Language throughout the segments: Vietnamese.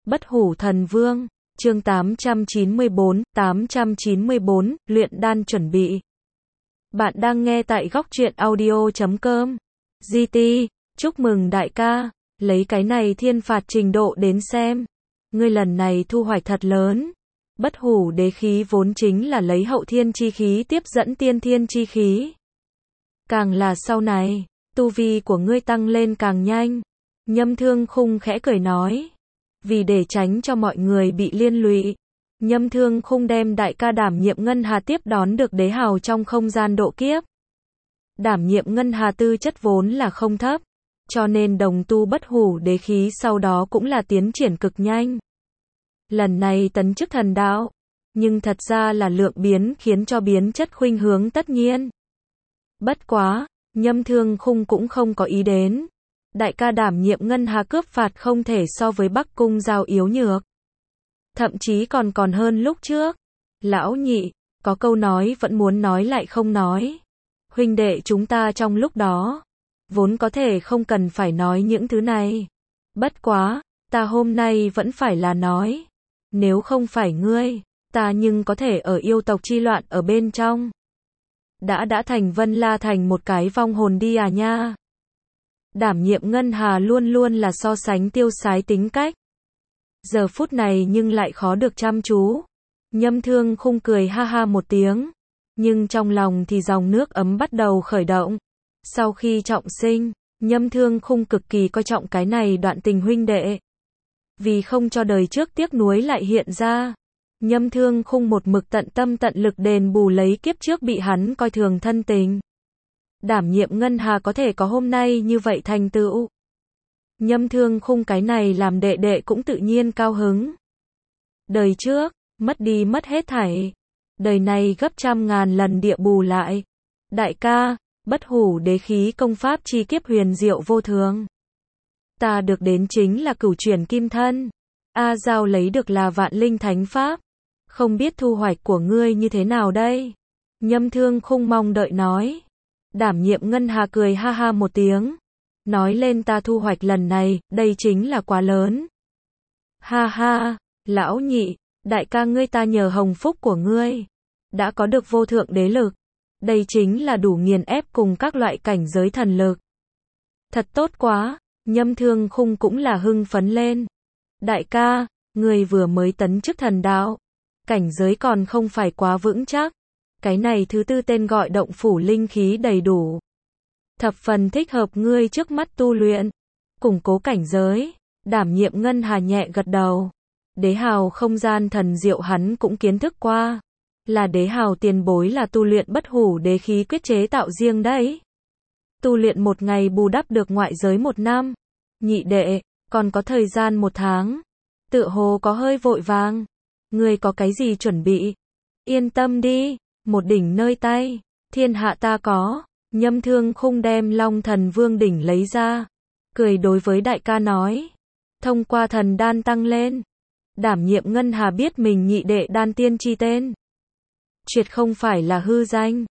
Bất hủ thần vương, chương 894, luyện đan chuẩn bị. Bạn đang nghe tại góc truyện audio.com. GT, chúc mừng đại ca, lấy cái này thiên phạt trình độ đến xem. Ngươi lần này thu hoạch thật lớn. Bất hủ đế khí vốn chính là lấy hậu thiên chi khí tiếp dẫn tiên thiên chi khí. Càng là sau này, tu vi của ngươi tăng lên càng nhanh. Nhâm Thương Khung khẽ cười nói. Vì để tránh cho mọi người bị liên lụy, Nhâm Thương Khung đem đại ca đảm nhiệm ngân hà tiếp đón được đế hào trong không gian độ kiếp. Đảm nhiệm ngân hà tư chất vốn là không thấp, cho nên đồng tu bất hủ đế khí sau đó cũng là tiến triển cực nhanh. Lần này tấn chức thần đạo, nhưng thật ra là lượng biến khiến cho biến chất khuynh hướng tất nhiên. Bất quá, Nhâm Thương Khung cũng không có ý đến. Đại ca đảm nhiệm ngân hà cướp phạt không thể so với Bắc Cung Giao yếu nhược. Thậm chí còn hơn lúc trước. Lão nhị, có câu nói vẫn muốn nói lại không nói. Huynh đệ chúng ta trong lúc đó, vốn có thể không cần phải nói những thứ này. Bất quá, ta hôm nay vẫn phải là nói. Nếu không phải ngươi, ta nhưng có thể ở yêu tộc chi loạn ở bên trong. Đã thành Vân La thành một cái vong hồn đi à nha. Đảm nhiệm ngân hà luôn luôn là so sánh tiêu sái tính cách. Giờ phút này nhưng lại khó được chăm chú. Nhâm Thương Khung cười ha ha một tiếng. Nhưng trong lòng thì dòng nước ấm bắt đầu khởi động. Sau khi trọng sinh, Nhâm Thương Khung cực kỳ coi trọng cái này đoạn tình huynh đệ. Vì không cho đời trước tiếc nuối lại hiện ra, Nhâm Thương Khung một mực tận tâm tận lực đền bù lấy kiếp trước bị hắn coi thường thân tình. Đảm nhiệm ngân hà có thể có hôm nay như vậy thành tựu. Nhâm Thương Khung cái này làm đệ đệ cũng tự nhiên cao hứng. Đời trước, mất đi mất hết thảy. Đời này gấp trăm ngàn lần địa bù lại. Đại ca, bất hủ đế khí công pháp chi kiếp huyền diệu vô thường. Ta được đến chính là cửu chuyển kim thân. A Giao lấy được là vạn linh thánh pháp. Không biết thu hoạch của ngươi như thế nào đây? Nhâm Thương Khung mong đợi nói. Đảm nhiệm ngân hà cười ha ha một tiếng. Nói lên ta thu hoạch lần này, đây chính là quá lớn. Ha ha, lão nhị, đại ca ngươi ta nhờ hồng phúc của ngươi. Đã có được vô thượng đế lực. Đây chính là đủ nghiền ép cùng các loại cảnh giới thần lực. Thật tốt quá, Nhâm Thương Khung cũng là hưng phấn lên. Đại ca, ngươi vừa mới tấn chức thần đạo. Cảnh giới còn không phải quá vững chắc. Cái này thứ tư tên gọi động phủ linh khí đầy đủ. Thập phần thích hợp ngươi trước mắt tu luyện. Củng cố cảnh giới. Đảm nhiệm ngân hà nhẹ gật đầu. Đế hào không gian thần diệu hắn cũng kiến thức qua. Là đế hào tiền bối là tu luyện bất hủ đế khí quyết chế tạo riêng đấy. Tu luyện một ngày bù đắp được ngoại giới một năm. Nhị đệ, còn có thời gian một tháng. Tựa hồ có hơi vội vàng. Ngươi có cái gì chuẩn bị? Yên tâm đi. Một đỉnh nơi tay, thiên hạ ta có. Nhâm Thương Khung đem Long Thần Vương đỉnh lấy ra, cười đối với đại ca nói. Thông qua thần đan tăng lên, đảm nhiệm ngân hà biết mình nhị đệ đan tiên chi tên. Triệt không phải là hư danh.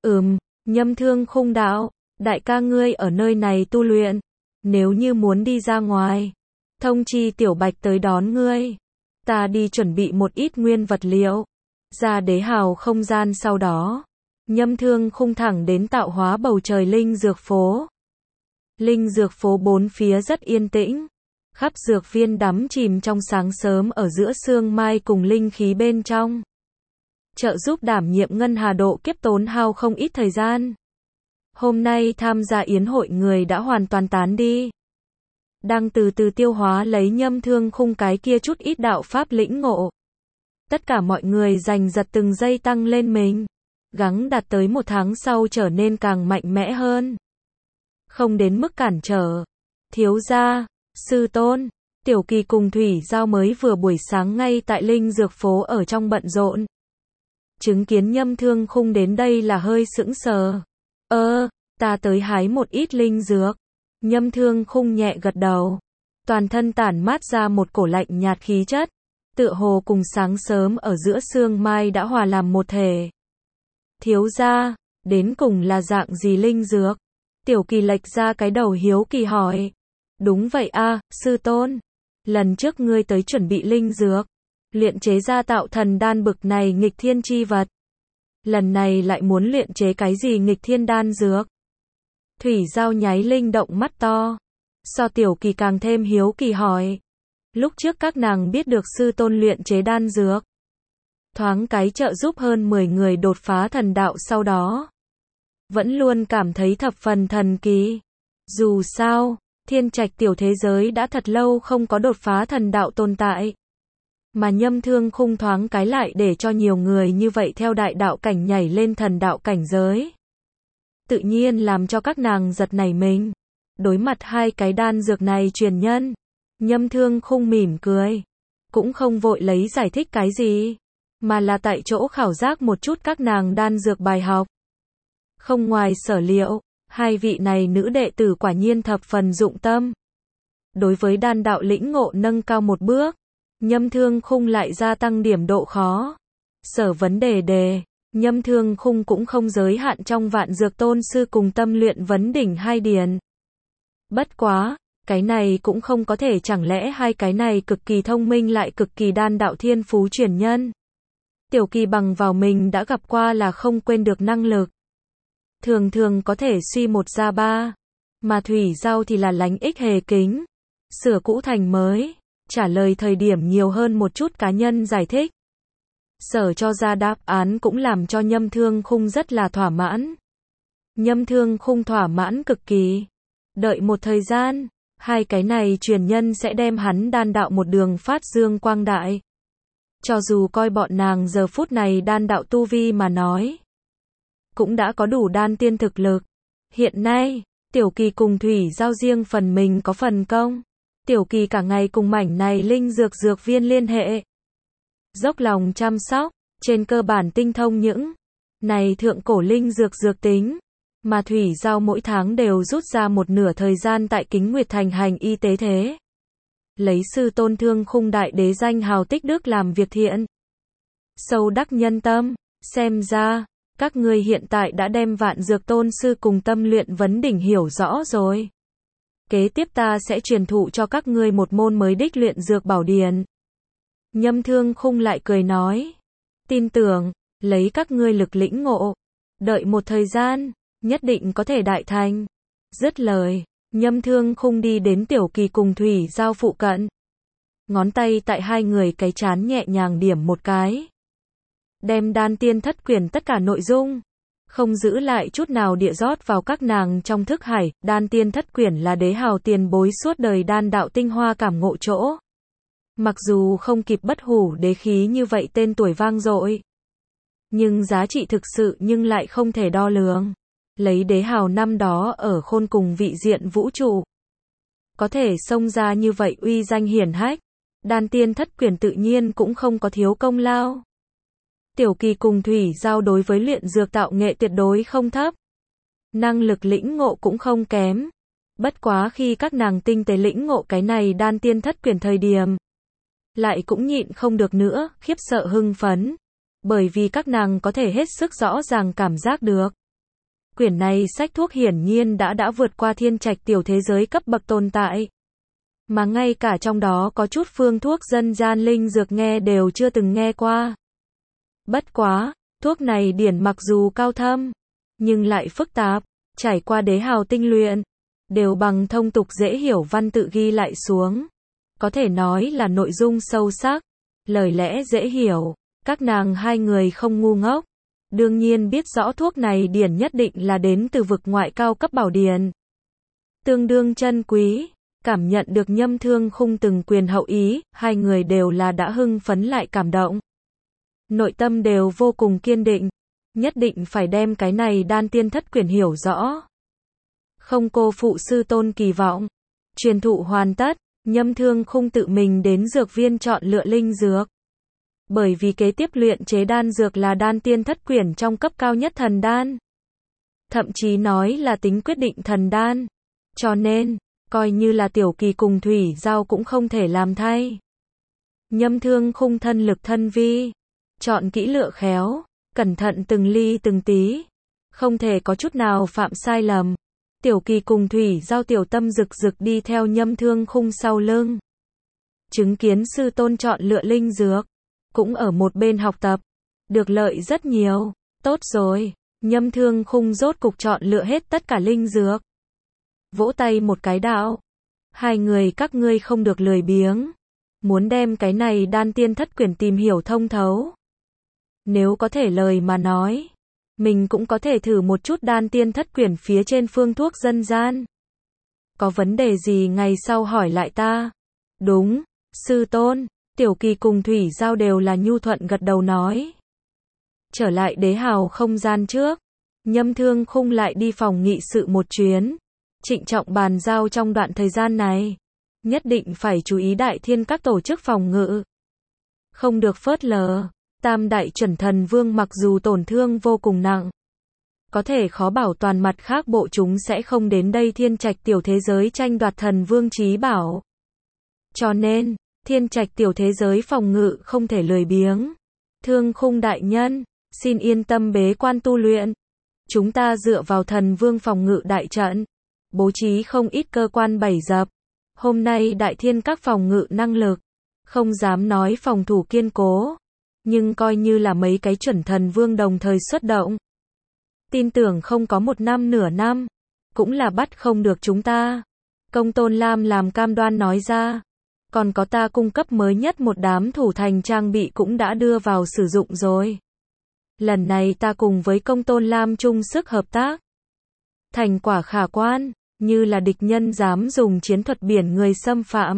Nhâm Thương Khung đạo, đại ca ngươi ở nơi này tu luyện. Nếu như muốn đi ra ngoài, thông chi Tiểu Bạch tới đón ngươi. Ta đi chuẩn bị một ít nguyên vật liệu. Ra đế hào không gian sau đó, Nhâm Thương Khung thẳng đến tạo hóa bầu trời linh dược phố. Linh dược phố bốn phía rất yên tĩnh, khắp dược viên đắm chìm trong sáng sớm ở giữa sương mai cùng linh khí bên trong. Trợ giúp đảm nhiệm ngân hà độ kiếp tốn hao không ít thời gian. Hôm nay tham gia yến hội người đã hoàn toàn tán đi. Đang từ từ tiêu hóa lấy Nhâm Thương Khung cái kia chút ít đạo pháp lĩnh ngộ. Tất cả mọi người giành giật từng giây tăng lên mình. Gắng đạt tới một tháng sau trở nên càng mạnh mẽ hơn. Không đến mức cản trở. Thiếu gia, sư tôn, Tiểu Kỳ cùng Thủy Giao mới vừa buổi sáng ngay tại linh dược phố ở trong bận rộn. Chứng kiến Nhâm Thương Khung đến đây là hơi sững sờ. Ta tới hái một ít linh dược. Nhâm Thương Khung nhẹ gật đầu. Toàn thân tản mát ra một cổ lạnh nhạt khí chất. Tựa hồ cùng sáng sớm ở giữa sương mai đã hòa làm một thể. Thiếu gia, đến cùng là dạng gì linh dược? Tiểu Kỳ lệch ra cái đầu hiếu kỳ hỏi. Đúng vậy a, sư tôn. lần trước ngươi tới chuẩn bị linh dược, luyện chế ra tạo thần đan bực này nghịch thiên chi vật. Lần này lại muốn luyện chế cái gì nghịch thiên đan dược? Thủy Giao nháy linh động mắt to. So Tiểu Kỳ càng thêm hiếu kỳ hỏi. Lúc trước các nàng biết được sư tôn luyện chế đan dược. Thoáng cái trợ giúp hơn 10 người đột phá thần đạo sau đó. Vẫn luôn cảm thấy thập phần thần kỳ. Dù sao, Thiên Trạch tiểu thế giới đã thật lâu không có đột phá thần đạo tồn tại. Mà Nhâm Thương Khung thoáng cái lại để cho nhiều người như vậy theo đại đạo cảnh nhảy lên thần đạo cảnh giới. Tự nhiên làm cho các nàng giật nảy mình. Đối mặt hai cái đan dược này truyền nhân, Nhâm Thương Khung mỉm cười. Cũng không vội lấy giải thích cái gì, mà là tại chỗ khảo giác một chút các nàng đan dược bài học. Không ngoài sở liệu, hai vị này nữ đệ tử quả nhiên thập phần dụng tâm. Đối với đan đạo lĩnh ngộ nâng cao một bước, Nhâm Thương Khung lại gia tăng điểm độ khó. Sở vấn đề, Nhâm Thương Khung cũng không giới hạn trong Vạn Dược Tôn sư cùng Tâm Luyện Vấn Đỉnh hai điển. Bất quá, cái này cũng không có thể, chẳng lẽ hai cái này cực kỳ thông minh lại cực kỳ đan đạo thiên phú truyền nhân. Tiểu Kỳ bằng vào mình đã gặp qua là không quên được năng lực. Thường thường có thể suy một ra ba, mà Thủy Giao thì là lánh ích hề kính, sửa cũ thành mới, trả lời thời điểm nhiều hơn một chút cá nhân giải thích. Sở cho ra đáp án cũng làm cho Nhâm Thương Khung rất là thỏa mãn. Nhâm Thương Khung thỏa mãn cực kỳ. Đợi một thời gian, hai cái này truyền nhân sẽ đem hắn đan đạo một đường phát dương quang đại. Cho dù coi bọn nàng giờ phút này đan đạo tu vi mà nói, cũng đã có đủ đan tiên thực lực. Hiện nay, Tiểu Kỳ cùng Thủy Giao riêng phần mình có phần công. Tiểu Kỳ cả ngày cùng mảnh này linh dược viên liên hệ, dốc lòng chăm sóc, trên cơ bản tinh thông những này thượng cổ linh dược tính, mà Thủy Giao mỗi tháng đều rút ra một nửa thời gian tại Kính Nguyệt Thành hành y tế thế. Lấy sư tôn Thương Khung đại đế danh hào tích đức làm việc thiện, sâu đắc nhân tâm. Xem ra, các ngươi hiện tại đã đem Vạn Dược Tôn sư cùng Tâm Luyện Vấn Đỉnh hiểu rõ rồi. Kế tiếp ta sẽ truyền thụ cho các ngươi một môn mới đích luyện dược bảo điển. Nhâm Thương Khung lại cười nói. Tin tưởng, lấy các ngươi lực lĩnh ngộ, đợi một thời gian, nhất định có thể đại thành. Dứt lời, Nhâm Thương Khung đi đến Tiểu Kỳ cùng Thủy Giao phụ cận. Ngón tay tại hai người cái trán nhẹ nhàng điểm một cái. Đem đan tiên thất quyển tất cả nội dung, không giữ lại chút nào địa rót vào các nàng trong thức hải. Đan tiên thất quyển là đế hào tiền bối suốt đời đan đạo tinh hoa cảm ngộ chỗ. Mặc dù không kịp bất hủ đế khí như vậy tên tuổi vang dội, nhưng giá trị thực sự nhưng lại không thể đo lường. Lấy đế hào năm đó ở khôn cùng vị diện vũ trụ, có thể xông ra như vậy uy danh hiển hách, đan tiên thất quyển tự nhiên cũng không có thiếu công lao. Tiểu Kỳ cùng Thủy Giao đối với luyện dược tạo nghệ tuyệt đối không thấp, năng lực lĩnh ngộ cũng không kém. Bất quá khi các nàng tinh tế lĩnh ngộ cái này đan tiên thất quyển thời điểm, lại cũng nhịn không được nữa, khiếp sợ hưng phấn, bởi vì các nàng có thể hết sức rõ ràng cảm giác được. Quyển này sách thuốc hiển nhiên đã vượt qua Thiên Trạch tiểu thế giới cấp bậc tồn tại. Mà ngay cả trong đó có chút phương thuốc dân gian linh dược nghe đều chưa từng nghe qua. Bất quá, thuốc này điển mặc dù cao thâm, nhưng lại phức tạp, trải qua đế hào tinh luyện, đều bằng thông tục dễ hiểu văn tự ghi lại xuống. Có thể nói là nội dung sâu sắc, lời lẽ dễ hiểu, các nàng hai người không ngu ngốc. Đương nhiên biết rõ thuốc này điển nhất định là đến từ vực ngoại cao cấp bảo điển, tương đương chân quý. Cảm nhận được Nhâm Thương Khung từng quyền hậu ý, hai người đều là đã hưng phấn lại cảm động. Nội tâm đều vô cùng kiên định, nhất định phải đem cái này đan tiên thất quyển hiểu rõ. Không cô phụ sư tôn kỳ vọng. Truyền thụ hoàn tất, Nhâm Thương Khung tự mình đến dược viên chọn lựa linh dược. Bởi vì kế tiếp luyện chế đan dược là đan tiên thất quyển trong cấp cao nhất thần đan. Thậm chí nói là tính quyết định thần đan. Cho nên, coi như là Tiểu Kỳ cùng Thủy Giao cũng không thể làm thay. Nhâm Thương Khung thân lực thân vi, chọn kỹ lựa khéo, cẩn thận từng ly từng tí, không thể có chút nào phạm sai lầm. Tiểu Kỳ cùng Thủy Giao tiểu tâm rực rực đi theo Nhâm Thương Khung sau lưng. chứng kiến sư tôn chọn lựa linh dược, cũng ở một bên học tập, được lợi rất nhiều. Tốt rồi, Nhâm Thương Khung rốt cục chọn lựa hết tất cả linh dược. Vỗ tay một cái đạo. Hai người các ngươi không được lười biếng. Muốn đem cái này đan tiên thất quyển tìm hiểu thông thấu. Nếu có thể lời mà nói, mình cũng có thể thử một chút đan tiên thất quyển phía trên phương thuốc dân gian. Có vấn đề gì ngày sau hỏi lại ta. Đúng, sư tôn. Tiểu Kỳ cùng Thủy Giao đều là nhu thuận gật đầu nói. Trở lại đế hào không gian trước, Nhâm Thương Khung lại đi phòng nghị sự một chuyến, trịnh trọng bàn giao trong đoạn thời gian này, nhất định phải chú ý đại thiên các tổ chức phòng ngự. Không được phớt lờ, Tam Đại Chuẩn Thần Vương mặc dù tổn thương vô cùng nặng, có thể khó bảo toàn mặt khác bộ chúng sẽ không đến đây thiên trạch tiểu thế giới tranh đoạt thần vương chí bảo. Cho nên, thiên trạch tiểu thế giới phòng ngự không thể lười biếng. Thương Khung đại nhân, xin yên tâm bế quan tu luyện. Chúng ta dựa vào thần vương phòng ngự đại trận, bố trí không ít cơ quan bày dập. Hôm nay đại thiên các phòng ngự năng lực, không dám nói phòng thủ kiên cố, nhưng coi như là mấy cái chuẩn thần vương đồng thời xuất động. Tin tưởng không có một năm nửa năm, cũng là bắt không được chúng ta. Công Tôn Lam làm cam đoan nói ra. Còn có ta cung cấp mới nhất một đám thủ thành trang bị cũng đã đưa vào sử dụng rồi. Lần này ta cùng với Công Tôn Lam chung sức hợp tác. Thành quả khả quan, như là địch nhân dám dùng chiến thuật biển người xâm phạm.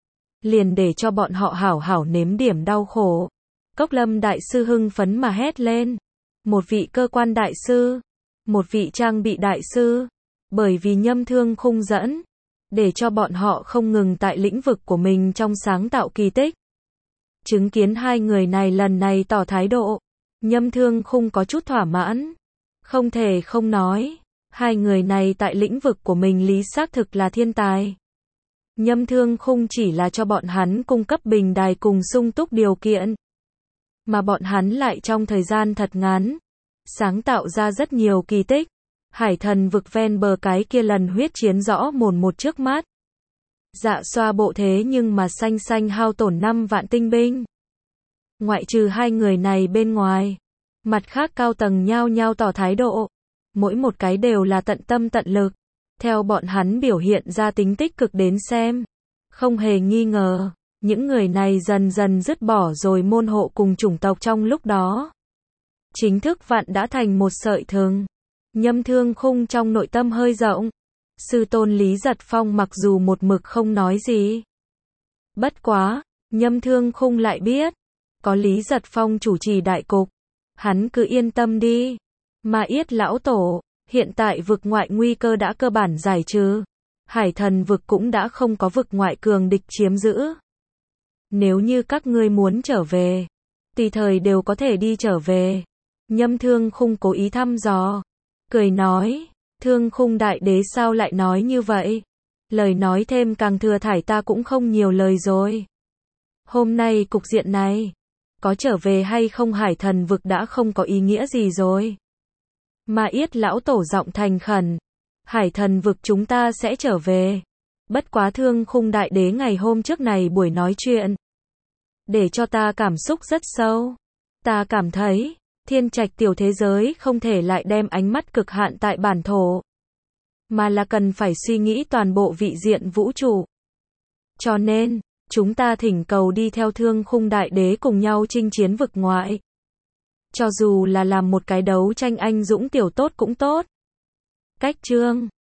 Liền để cho bọn họ hảo hảo nếm điểm đau khổ. Cốc Lâm đại sư hưng phấn mà hét lên. Một vị cơ quan đại sư, một vị trang bị đại sư, bởi vì Nhâm Thương Khung dẫn, để cho bọn họ không ngừng tại lĩnh vực của mình trong sáng tạo kỳ tích. Chứng kiến hai người này lần này tỏ thái độ, Nhâm Thương Khung có chút thỏa mãn. Không thể không nói, hai người này tại lĩnh vực của mình lý xác thực là thiên tài. Nhâm Thương Khung chỉ là cho bọn hắn cung cấp bình đài cùng sung túc điều kiện, mà bọn hắn lại trong thời gian thật ngắn, sáng tạo ra rất nhiều kỳ tích. Hải thần vực ven bờ cái kia lần huyết chiến rõ mồn một trước mắt. Dạ xoa bộ thế nhưng mà xanh xanh hao tổn 5 vạn tinh binh. Ngoại trừ hai người này bên ngoài, mặt khác cao tầng nhao nhao tỏ thái độ. Mỗi một cái đều là tận tâm tận lực. Theo bọn hắn biểu hiện ra tính tích cực đến xem. Không hề nghi ngờ, những người này dần dần dứt bỏ rồi môn hộ cùng chủng tộc trong lúc đó. Chính thức vặn đã thành một sợi thừng. Nhâm Thương Khung trong nội tâm hơi rộng. Sư tôn Lý Giật Phong mặc dù một mực không nói gì. Bất quá, Nhâm Thương Khung lại biết, có Lý Giật Phong chủ trì đại cục, hắn cứ yên tâm đi. Mà Yết lão tổ, hiện tại vực ngoại nguy cơ đã cơ bản giải trừ. Hải thần vực cũng đã không có vực ngoại cường địch chiếm giữ. Nếu như các ngươi muốn trở về, tùy thời đều có thể đi trở về. Nhâm Thương Khung cố ý thăm dò. Cười nói, Thương Khung đại đế sao lại nói như vậy? Lời nói thêm càng thừa thải ta cũng không nhiều lời rồi. Hôm nay cục diện này, có trở về hay không hải thần vực đã không có ý nghĩa gì rồi. Mà Yết lão tổ giọng thành khẩn, hải thần vực chúng ta sẽ trở về. Bất quá Thương Khung đại đế ngày hôm trước này buổi nói chuyện, để cho ta cảm xúc rất sâu. Ta cảm thấy, thiên trạch tiểu thế giới không thể lại đem ánh mắt cực hạn tại bản thổ, mà là cần phải suy nghĩ toàn bộ vị diện vũ trụ. Cho nên, chúng ta thỉnh cầu đi theo Thương Khung đại đế cùng nhau chinh chiến vực ngoại. Cho dù là làm một cái đấu tranh anh dũng tiểu tốt cũng tốt. Cách chương